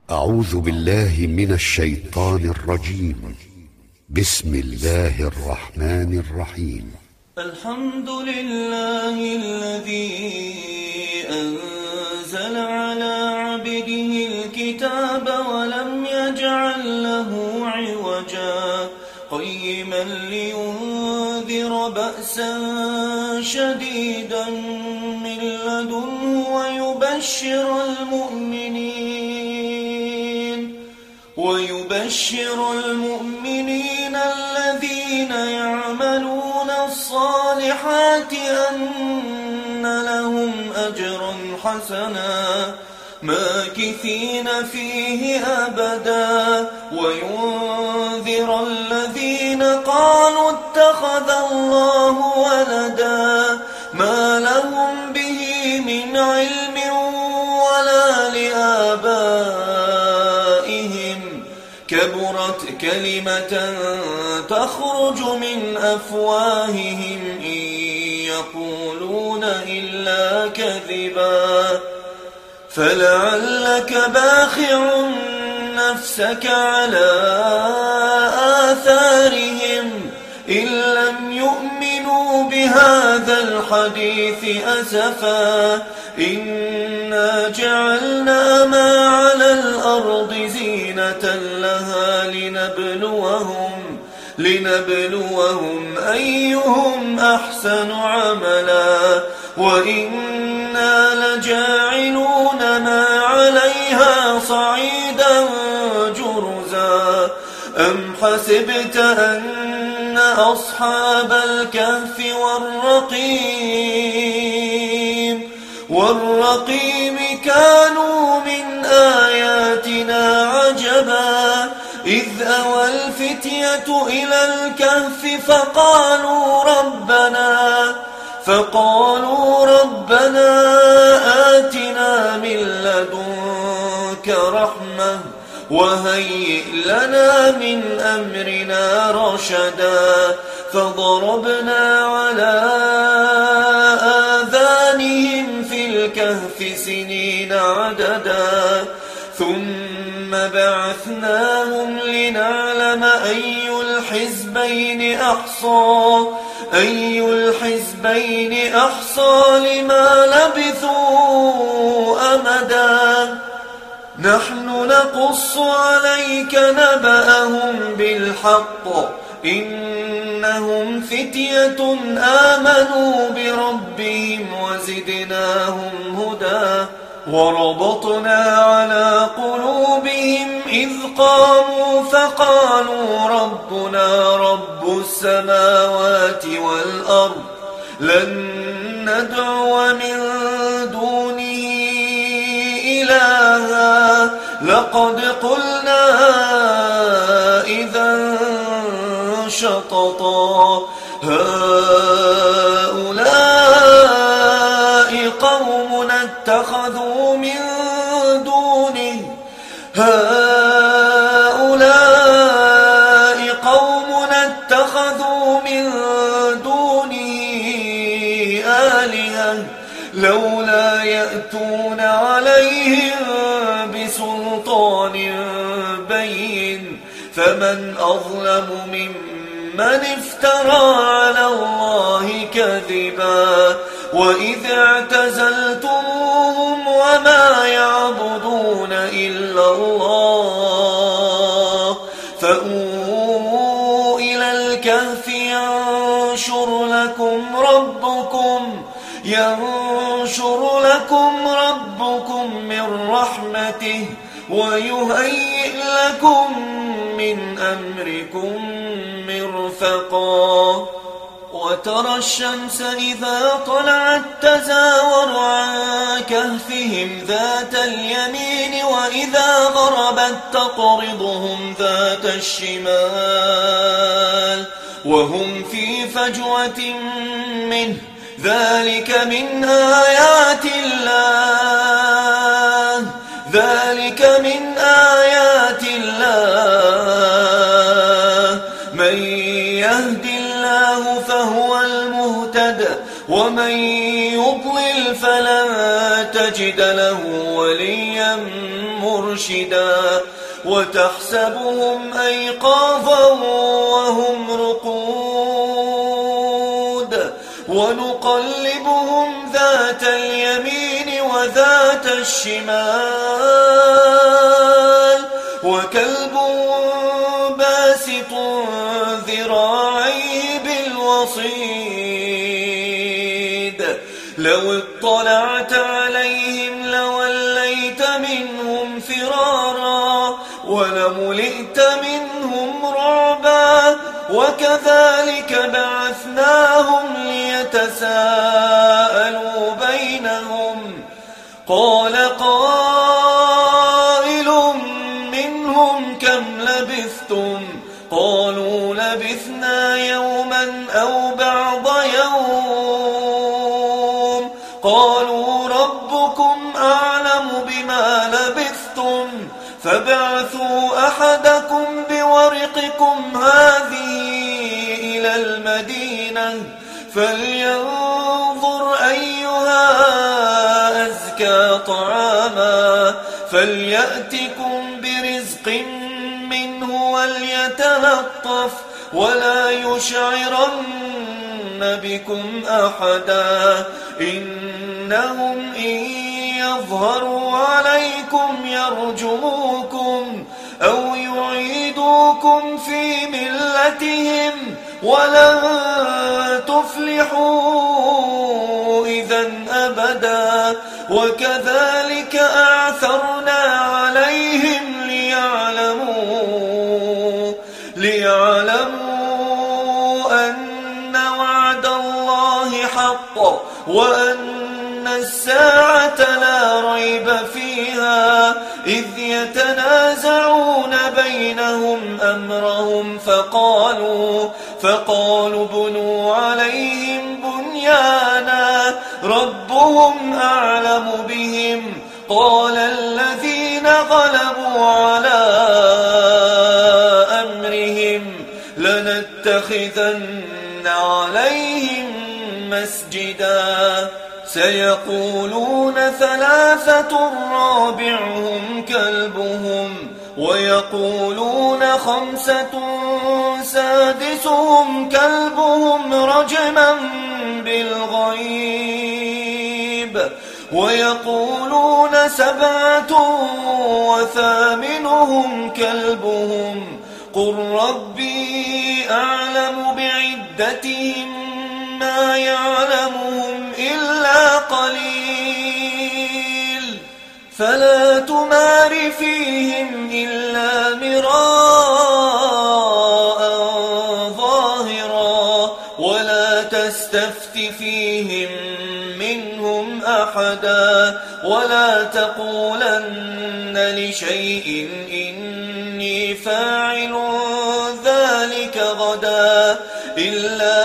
أعوذ بالله من الشيطان الرجيم. بسم الله الرحمن الرحيم. الحمد لله الذي أنزل على عبده الكتاب ولم يجعل له عوجا قيما لينذر بأسا شديدا من لدنه ويبشر المؤمنين الذين يعملون الصالحات أن لهم أجرا حسنا ماكثين فيه أبدا وينذر الذين قالوا اتخذ الله ولدا ما لهم به من علم ولا لآبائهم كبرت كلمة تخرج من أفواههم إن يقولون إلا كذبا فلعلك باخع نفسك على آثارهم إن لم يؤمنوا بهذا الحديث أسفا إنا جعلنا ما على الأرض زينة لها لنبلوهم أيهم أحسن عملا وإنا لجاعلون ما عليها صعيدا جرزا أم حسبت أن أصحاب الكهف والرقيم كانوا من آياتنا عجبا إذ أوى الفتية إلى الكهف فقالوا ربنا آتنا من لدنك رحمة وهيئ لنا من أمرنا رشدا فضربنا على آذانهم في الكهف سنين عددا ثم بعثناهم لنعلم أي الحزبين أحصى لما لبثوا أمدا نحن نقص عليك نبأهم بالحق إنهم فتية آمنوا بربهم وزدناهم هدى وربطنا على قلوبهم إذ قاموا فقالوا ربنا رب السماوات والأرض لن ندعو من دونه إلها لقد قلنا إذا شططا هؤلاء قوم اتخذوا من دونه آلهة لولا يأتون عليهم بسلطان بين فمن أظلم ممن افترى على الله كذبا وإذ اعتزلتموهم وما يعبدون إلا الله فأووا إلى الكهف ينشر لكم ربكم من رحمته ويهيئ لكم من أمركم مرفقا وترى الشمس إذا طلعت تزاور عن كهفهم ذات اليمين وإذا غربت تقرضهم ذات الشمال وهم في فجوة منه ذلك من آيات الله من يهد الله فهو المهتد ومن يضلل فلن تجد له وليا مرشدا. مرشدا وتحسبهم أيقاظا وهم رقود ونقلبهم ذات اليمين وذات الشمال وكلبهم باسط ذراعيه بالوصيد لو اطلعت عليهم لوليت منهم فرارا ولملئت منهم رعبا وكذلك بعثناهم ليتساءلوا بينهم قال قائل منهم كم لبثتم قالوا لبثنا يوما أو بعض يوم قالوا ربكم أعلم بما لبثتم فابعثوا أحدكم بورقكم هذه إلى المدينة فلينظر أيها أزكى طعاما فليأتكم برزق منه وليتلطف ولا يشعرن بكم أحدا إنهم إن يظهروا عليكم يرجموكم أو يعيدوكم في ملتهم ولن تفلحوا إذا أبدا وكذلك أعثرنا عليهم ليعلموا أن وعد الله حق وأن الساعة لا ريب فيها إذ يتنازعون بينهم أمرهم فقالوا بنوا عليهم بنيانا ربهم أعلم بهم قال الذين غلبوا على أمرهم لنتخذن عليهم مسجدا سيقولون ثلاثة رابعهم كلبهم ويقولون خمسة سادسهم كلبهم رجما بالغيب ويقولون سبعة وثامنهم كلبهم قل ربي أعلم بعدتهم ما يعلمهم إلا قليل فلا تمار فيهم إلا مراء ظاهرا ولا تستفت فيهم منهم أحدا ولا تقولن لشيء إني فاعل ذلك غدا إلا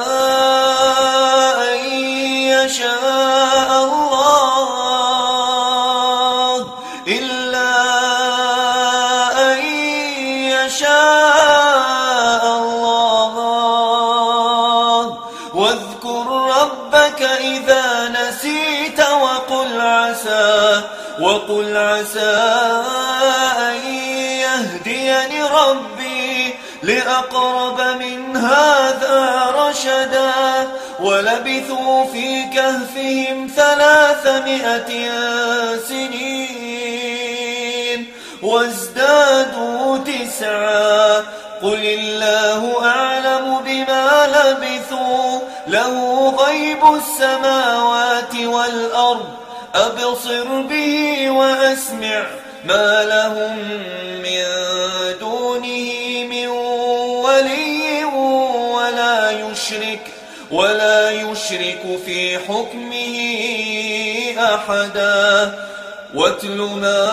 أن يشاء الله واذكر ربك إذا نسيت وقل عسى أن يهديني ربي لأقرب من هذا رشدا ولبثوا في كهفهم 300 سنين وازدادوا 9 قل الله أعلم بما لبثوا له غيب السماوات والأرض أبصر به وأسمع ما لهم من دونه من ولي ولا يشرك في حكمه أحدا واتل ما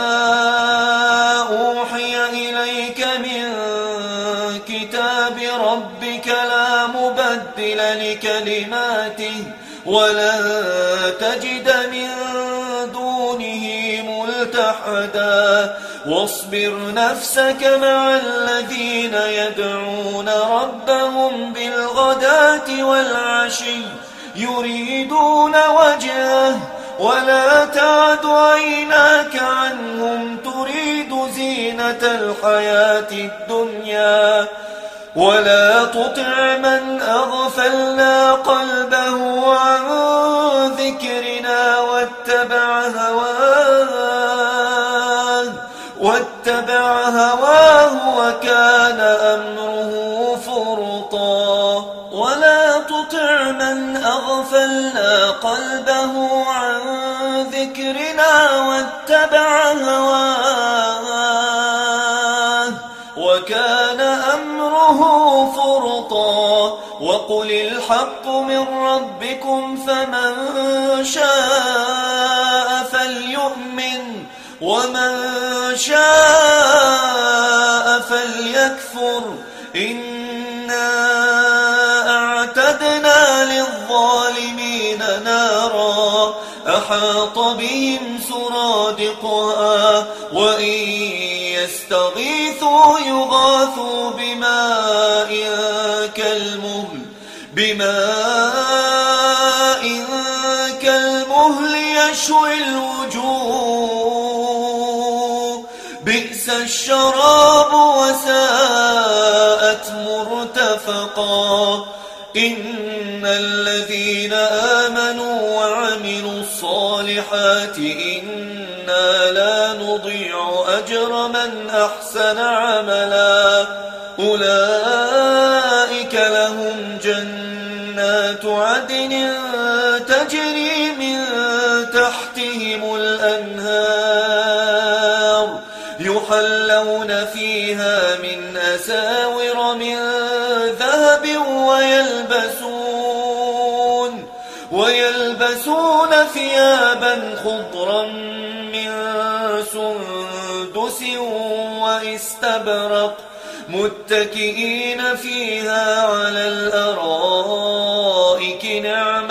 أوحي إليك من كتاب ربك لا مبدل لكلماته ولن تجد من دونه ملتحدا واصبر نفسك مع الذين يدعون ربهم بالغداة والعشي يريدون وجهه ولا تعد عيناك عنهم تريد زينة الحياة الدنيا ولا تطع من أغفلنا قلبه عن ذكرنا واتبع هواه وكان أمره فرطا ولا تطع من أغفلنا قلبه عن ذكرنا واتبع هواه وكان أمره فرطا وقل الحق من ربكم فمن شاء فليؤمن ومن شاء فليكفر إنا أعتدنا للظالمين نارا أحاط بهم سرادقها وإن يستغيثوا يغاثوا بماء كالمهل يشوي الوجوه بئس الشراب وساءت مرتفقا إن الذين آمنوا وعملوا الصالحات إنا لا نضيع أجر من أحسن عملا أولئك لهم جنات عدن تجري من تحتهم الأنهار يحلون فيها من أساور من ذهب ويلبسون ثيابا خضرا من سندس واستبرق متكئين فيها على الأرائك نعم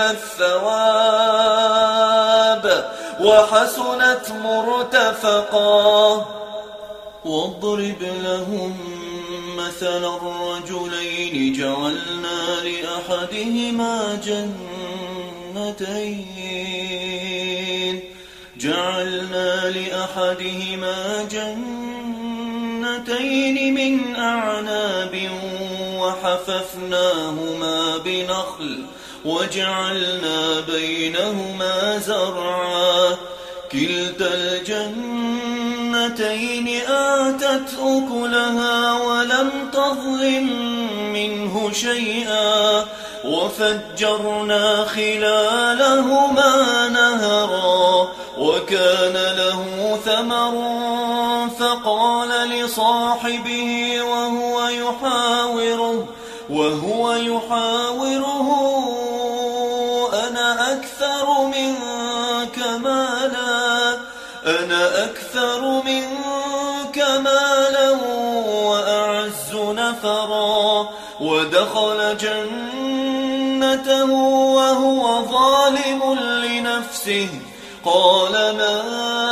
الثواب وحسنت مرتفقا واضرب لهم مثل الرجلين جعلنا لأحدهما جنتين من أعناب وحففناهما بنخل وجعلنا بينهما زرعا كلتا الجنتين آتت أكلها ولم تظلم منه شيئا وفجرنا خلالهما نهرا وكان له ثمر فقال لصاحبه وهو يحاوره أنا أكثر منك مالا وأعز نفرا ودخل جنته وهو ظالم لنفسه قال ما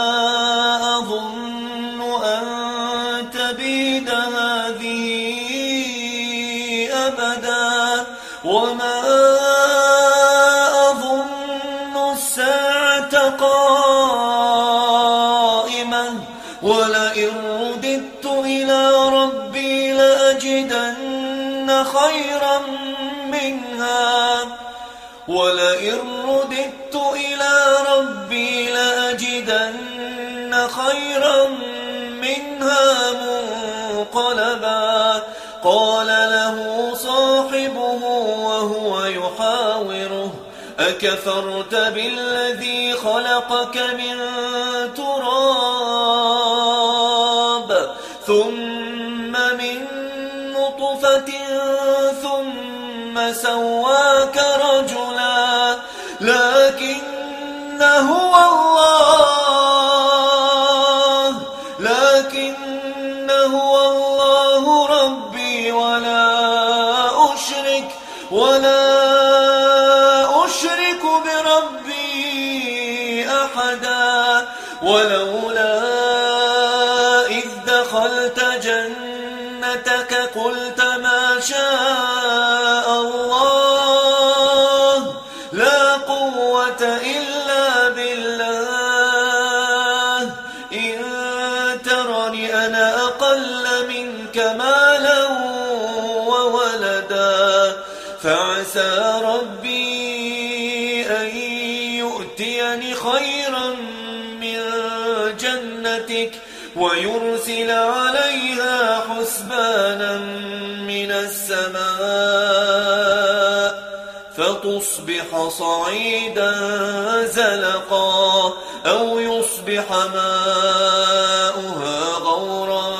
أظن أن تبيد هذه أبدا وما أظن الساعة قائمة ولئن رددت إلى ربي لأجدن خيرا منها منقلبا قال له صاحبه وهو يحاوره أكفرت بالذي خلقك من تراب ثم من نطفة ثم سواك رجلا لكن هو الله ربي ولا أشرك بربي أحدا ولولا إذ دخلت جنتك قلت ما شاء الله لا قوة إلا بالله أنا أقل منك مالا وولدا فعسى ربي أن يؤتيني خيرا من جنتك ويرسل عليها حسبانا من السماء فتصبح صعيدا زلقا أو يصبح ماؤها غورا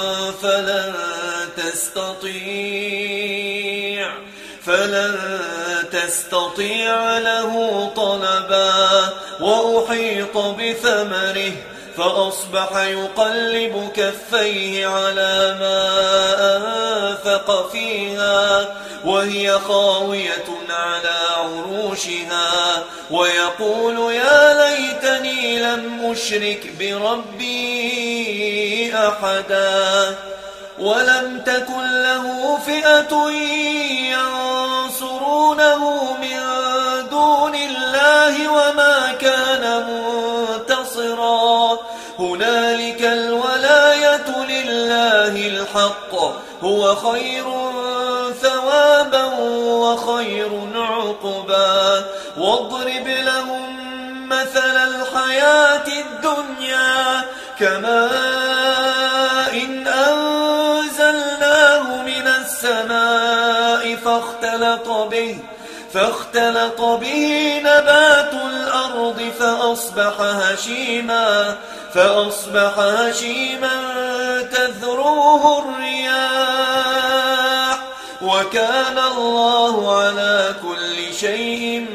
فلن تستطيع له طلبا وأحيط بثمره فأصبح يقلب كفيه على ما أنفق فيها وهي خاوية على عروشها ويقول يا ليتني لم أشرك بربي أحدا ولم تكن له فئة ينصرونه من دون الله وما كان منتصرا هنالك الولاية لله الحق هو خير ثوابا وخير عقبا واضرب لهم مثل الحياة الدنيا كماء إن أنزلناه من السماء فاختلط به نبات الأرض فأصبح هشيما تذروه الرياح وكان الله على كل شيء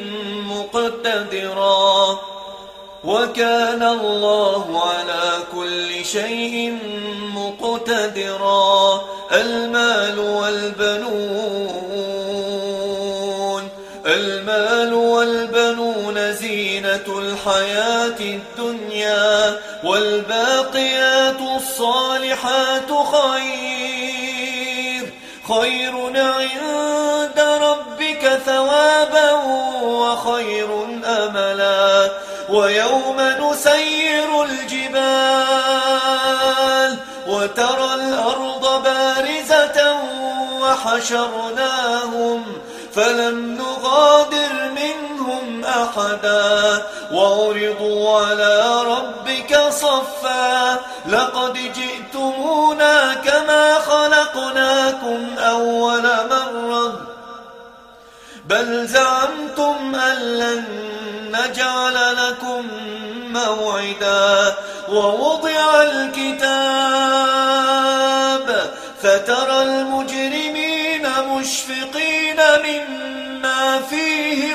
مقتدرا المال والبنون زينة الحياة الدنيا والباقيات الصالحات خير عند ربك ثوابا وخير أملا ويوم نسير الجبال وترى الأرض بارزة وحشرناهم فلم نغادر منهم أحدا وعرضوا على ربك صفا لقد جئتمونا كما خلقناكم أول مرة بل زعمتم أن لن نجعل لكم موعدا ووضع الكتاب فترى المجرمين مشفقين مما فيه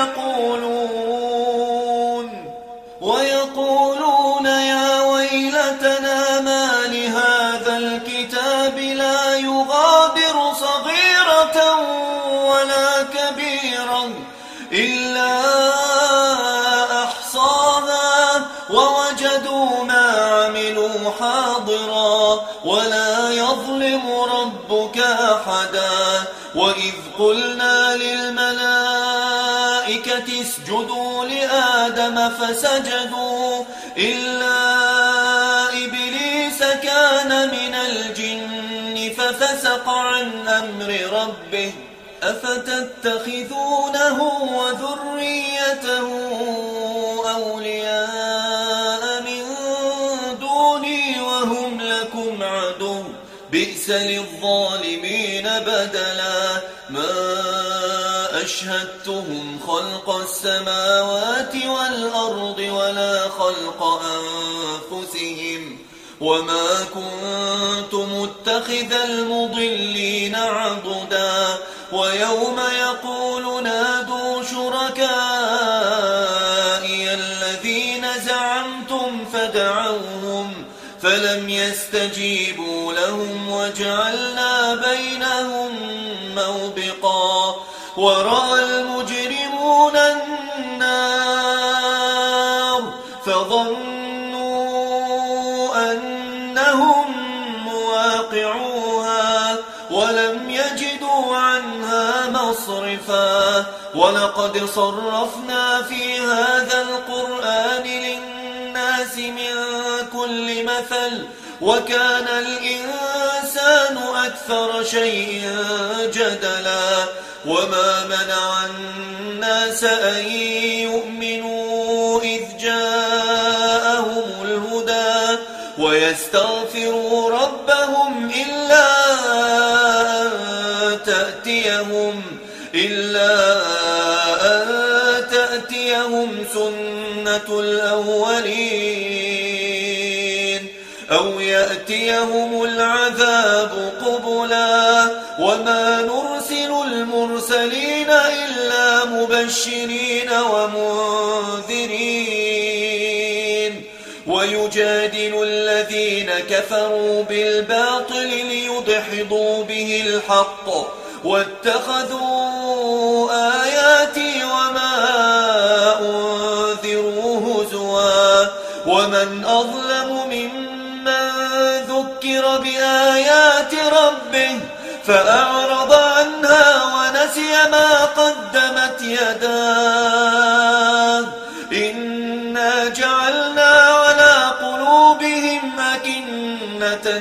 ويقولون يا ويلتنا ما لهذا الكتاب لا يغادر صغيرة ولا كبيرة إلا أحصاها ووجدوا ما عملوا حاضرا ولا يظلم ربك أحدا وإذ قلنا للملائكة اسجدوا لآدم فسجدوا إلا إبليس كان من الجن ففسق عن أمر ربه أفتتخذونه وذريته أولياء من دوني وهم لكم عدو بئس للظالمين بدلا ما أشهدتهم خلق السماوات والأرض ولا خلق أنفسهم وما كنت متخذ المضلين عضدا ويوم يقول نادوا شركائي الذين زعمتم فدعوهم فلم يستجيبوا لهم وجعلنا بينهم موبقا ورأى المجرمون النار فظنوا أنهم مواقعوها ولم يجدوا عنها مصرفا ولقد صرفنا في هذا القرآن للناس من كل مثل وكان الإنسان أكثر شيء جدلا وما منع الناس أن يؤمنوا إذ جاءهم الهدى ويستغفروا ربهم إلا أن تأتيهم سنة الأولين أو يأتيهم العذاب قبلا وما نرسل المرسلين إلا مبشرين ومنذرين ويجادل الذين كفروا بالباطل ليدحضوا به الحق واتخذوا آياتي وما أنذروا هزوا ومن أظلم ممن ذكر بآيات ربه فأعرض عنها ونسي ما قدمت يداه إنا جعلنا على قلوبهم أكنة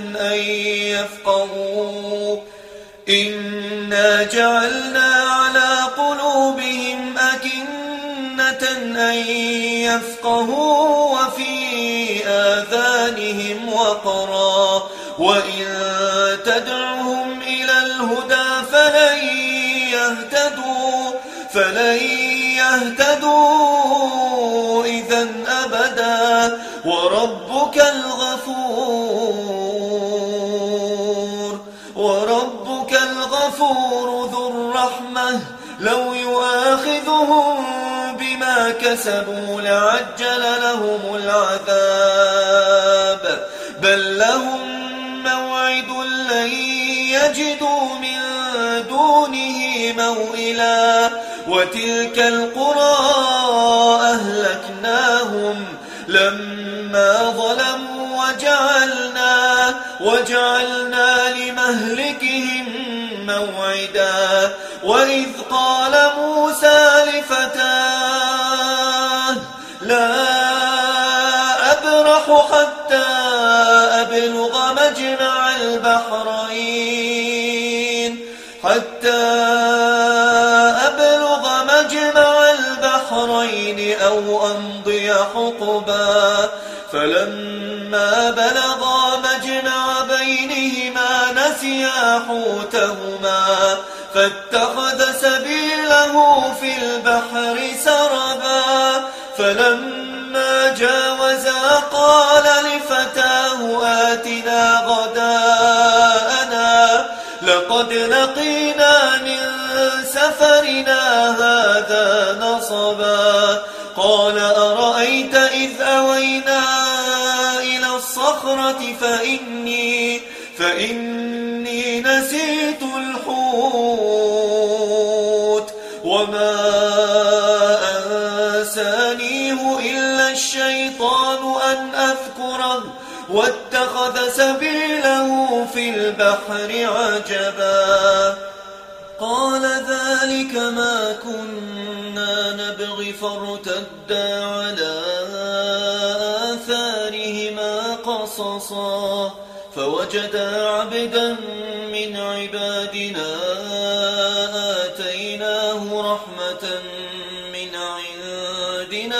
أن يفقهوا وفي آذانهم وقرا وإن تدعهم إلى الهدى فلن يهتدوا إذا أبدا وربك الغفور ذو الرحمة لو يؤاخذهم بما كسبوا لعجل لهم العذاب بل لهم موعد لن يجدوا من دونه موئلا وتلك القرى أهلكناهم لما ظلموا وجعلنا لمهلكهم موعدا وإذ قال موسى لفتاه لا أبرح حتى أبلغ مجمع البحرين أو أمضي حقبا فلما بلغا مجمع بينهما نسيا حوتهما فاتخذ سبيله في البحر سربا فلما جاوزا قال لفتاه آتنا غداءنا لقد لقينا من سفرنا هذا نصبا قال أرأيت إذ أوينا إلى الصخرة فإني نسيت الحوت وما أنسانيه إلا الشيطان أن أذكره واتخذ سبيله في البحر عجبا قال ذلك ما كنا نبغي فارتدا على آثارهما قصصا فوجدا عبدا من عبادنا آتيناه رحمة من عندنا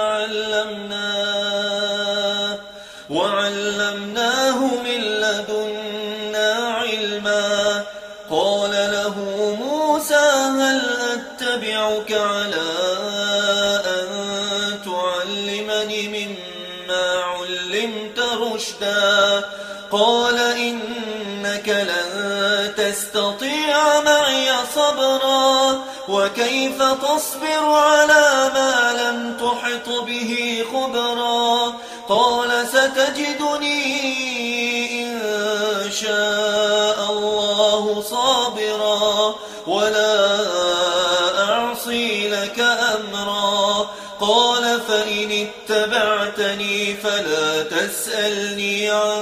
وعلمناه من لدنا علما قال له موسى هل أتبعك على أن تعلمني مما علمت رشدا قال إنك لن تستطيع معي صبرا وكيف تصبر على ما لم تحط به خبرا قال ستجدني إن شاء الله صابرا ولا أعصي لك أمرا قال فإن اتبعتني فلا تسألني عن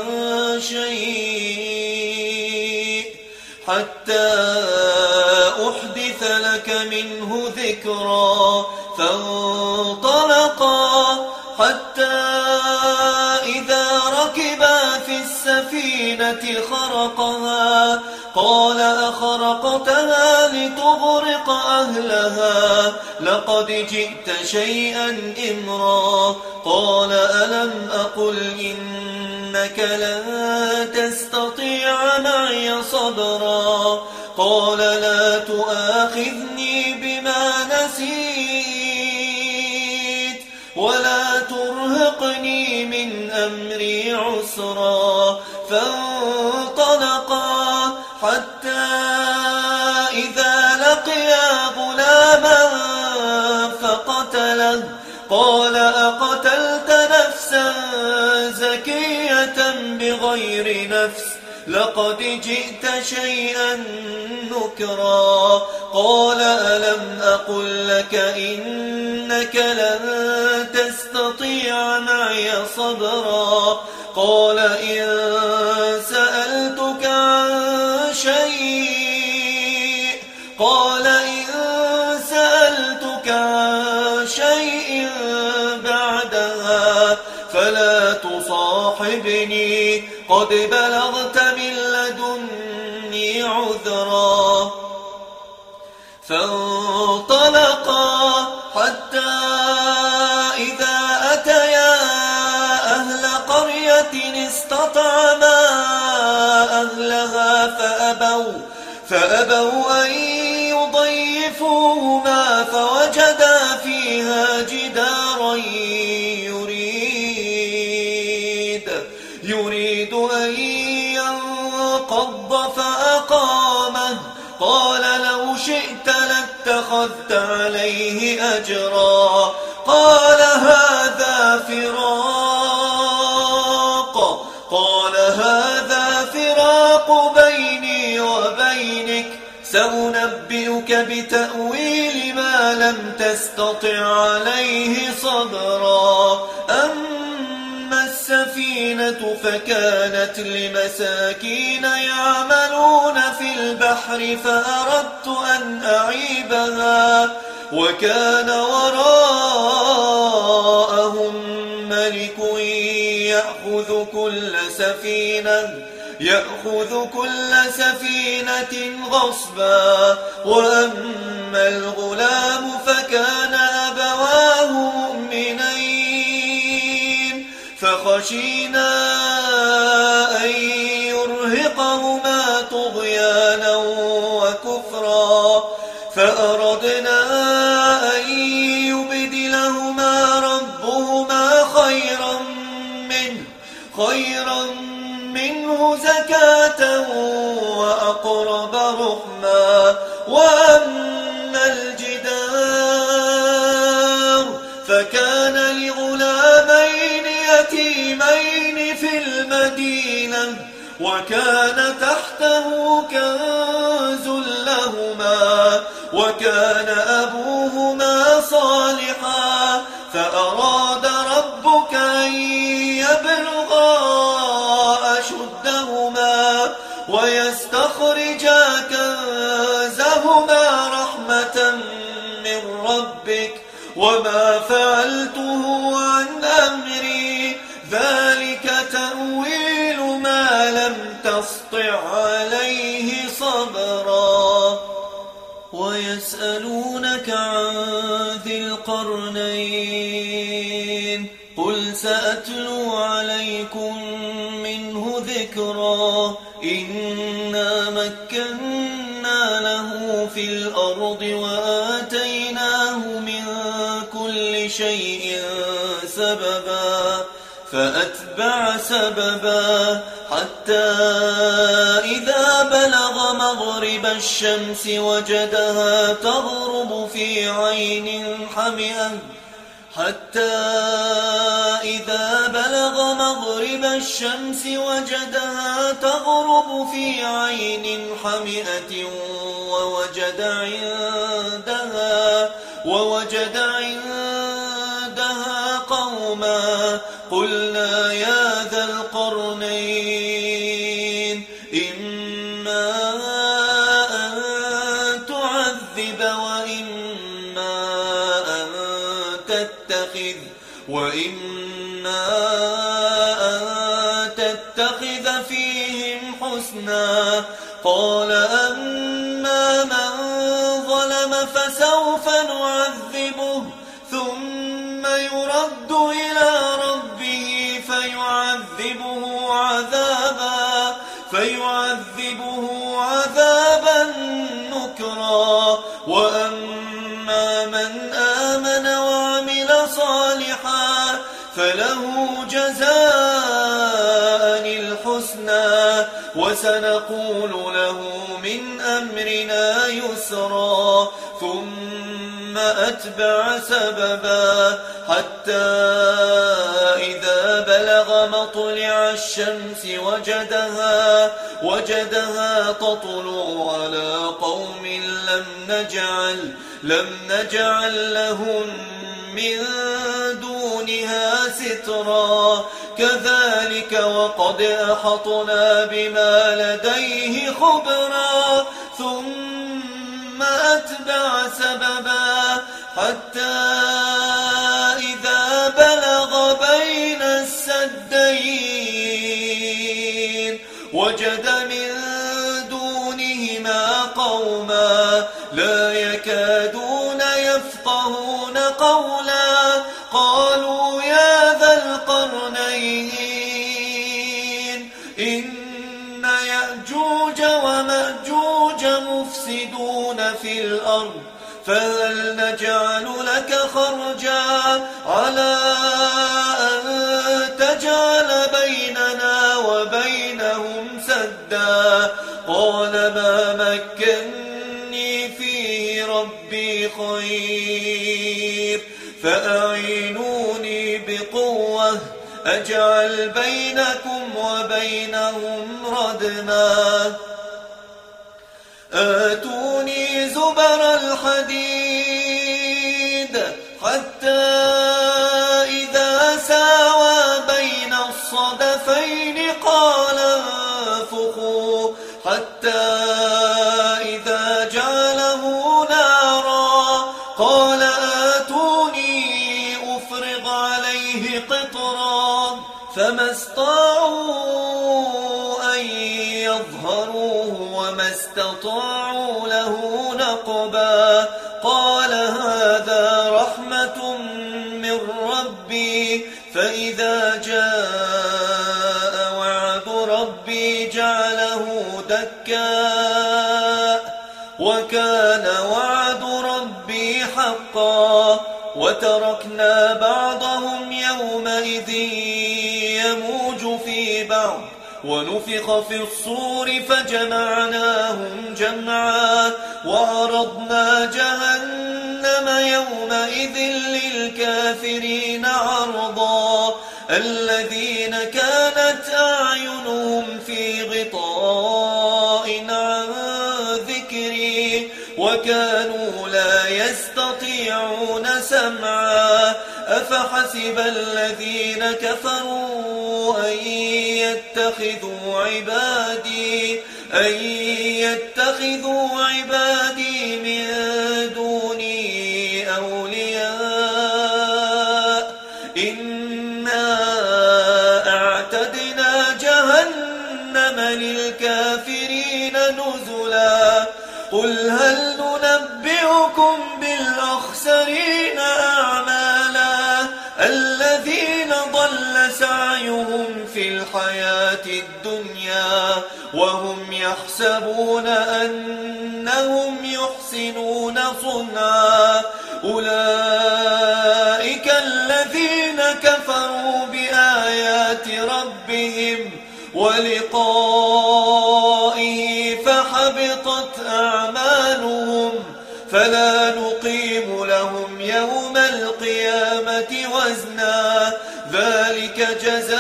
شيء حتى أحدث لك منه ذكرا فانطلقا حتى إذا ركبا في السفينة السفينة خرقها قال أخرقتها لتغرق أهلها لقد جئت شيئا إمرا قال ألم أقل إنك لن تستطيع معي صبرا قال لا تؤاخذني بما نسيت ولا ترهقني من أمري عسرا فانطلقا حتى إذا لقيا غلاما فقتله قال أقتلت نفسا زكية بغير نفس لقد جئت شيئا نكرا قال ألم أقل لك إنك لن تستطيع معي صبرا قال إن سألتك عن شيء بعدها فلا تصاحبني قد بلغت من لدني عذرا فانطلقا حتى إذا أتيا أهل قرية استطعما أهلها فأبوا أن يضيفوهما فوجدا فيها جدارا يريد أن ينقض فأقامه قال لو شئت لاتخذت عليه أجرا قال هذا فراق بيني وبينك سأنبئك بتأويل ما لم تستطع عليه صبرا أما السفينة فكانت لمساكين يعملون في البحر فأردت أن أعيبها وكان وراءهم ملك يأخذ كل سفينة غصبا وأما الغلام فكان أبواه مؤمنين فخشينا أن يرهقهما طغيانا وكفرا فأردنا أن يبدلهما ربهما خيرا منه زكاة وأقرب رحما وأما الجدار فكان لغلامين يتيمين في المدينة وكان تحته كنز لهما وكان أبوهما صالحا فأراد ربك أن يبلغا أشدهما ويستخرجا كنزهما رحمة من ربك وما فعلته عن أمري ذلك تأويل ما لم تسطع عليه صبرا ويسألونك عن ذي القرنين قل سأتلو عليكم منه ذكرا إنا مكنا له في الأرض وآتيناه من كل شيء سببا فأتبع سببا حتى إذا بلغ مغرب الشمس وجدها تغرب في عين حمئة ووجد عندها قوما قلنا يا ذا القرنين إما أن تعذب وإما أن تتخذ فيهم الحسنى. قال أما من ظلم فسوف نعذبه ثم يرد إلى ربه فيعذبه عذابا نكرا. وأما من آمن وعمل صالحا فله جزاء الحسنى وسنقول له من أمرنا يسرا. ثم أتبع سببا حتى إذا بلغ مطلع الشمس وجدها تطلع على قوم لم نجعل لهم من دونها سترا. كذلك وقد أحطنا بما لديه خبرا. ثم أتبع سببا حتى إذا بلغ بين السدين وجد من دونهما قوما لا يكادون يفقهون قولا. قالوا يا ذا القرنين إن يأجوج ومأجوج مفسدون في الأرض فهل نجعل لك خرجا على أن تجعل بيننا وبينهم سدا. قال ما مكني فيه ربي خير فأعينوني بقوة أجعل بينكم وبينهم ردما. آتوني زبر الحديد حتى إذا ساوى بين الصدفين قال انفخوا حتى إذا جعله نارا قال آتوني أفرغ عليه قطرا. فما استطاعوا أن يظهروه وما استطاعوا له نقبا. قال هذا رحمة من ربي فإذا جاء وعد ربي جعله دكا وكان وعد ربي حقا. وتركنا بعضهم يومئذ يموج في بعض ونفخ في الصور فجمعناهم جمعا. وعرضنا جهنم يومئذ للكافرين عرضا. الذين كانت أعينهم في غطاء عن ذكري وكانوا لا يستطيعون سمعا. أفحسب الذين كفروا أن يتخذوا عبادي من دوني أولياء إنا أعتدنا جهنم للكافرين نزلا. قل هل ننبئكم بالأخسرين أعمالا الذين ضل سعيهم في الحياة الدنيا وهم يحسبون أنهم يحسنون صنعا. أولئك الذين كفروا بآيات ربهم ولقائه فحبطت أعمالهم فلا نقيم لهم يوم القيامة وزنا. ذلك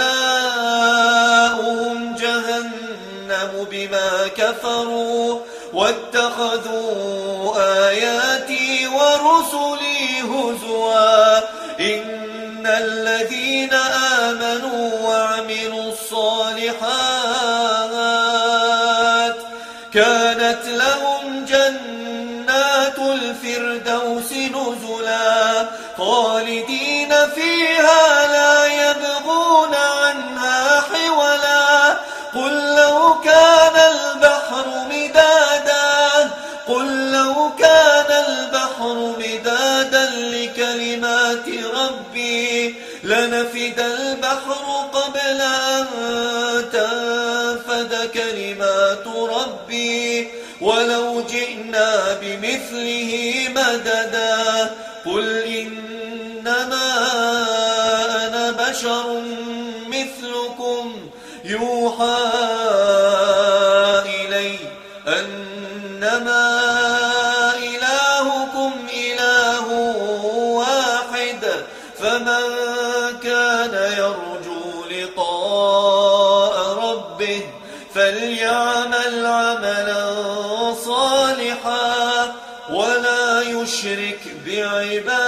جزاؤهم جهنم بما كفروا واتخذوا آياتي ورسلي هزوا. إن الذين آمنوا وعملوا الصالحات كانت لهم جنات الفردوس نزلا خالدين فيها لا يبغون عنها حولا. قل لو كان نفد البحر قبل أن تنفد كلمات ربي ولو جئنا بمثله مددا قل إنما أنا بشر مثلكم يوحى إلي أنما إلهكم إله واحد فمن كان يرجو لقاء ربه فليعمل عملا صالحا ولا يشرك بعبادة